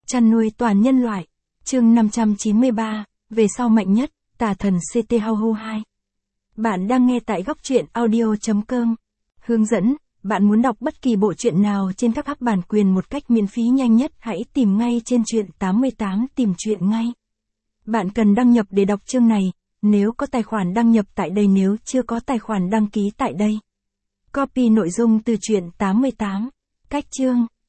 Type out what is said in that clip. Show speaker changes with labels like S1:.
S1: Chăn nuôi toàn nhân loại. Chương 593, về sau mạnh nhất, tà thần CT Hau 2. Bạn đang nghe tại góc truyện audio.com. Hướng dẫn, bạn muốn đọc bất kỳ bộ truyện nào trên các app bản quyền một cách miễn phí nhanh nhất, hãy tìm ngay trên truyện 88 tìm truyện ngay. Bạn cần đăng nhập để đọc chương này, nếu có tài khoản đăng nhập tại đây, nếu chưa có tài khoản đăng ký tại đây. Copy nội dung từ truyện 88. Cách chương,